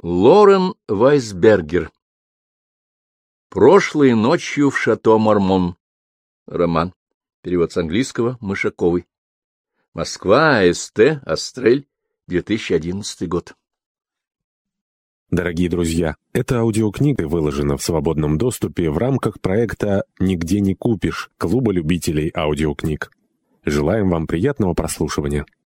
Лорен Вайсбергер. «Прошлой ночью в шато Мормон». Роман. Перевод с английского Мышаковой. Москва, СТ, Астрель, 2011 год. Дорогие друзья, эта аудиокнига выложена в свободном доступе в рамках проекта «Нигде не купишь» Клуба любителей аудиокниг. Желаем вам приятного прослушивания.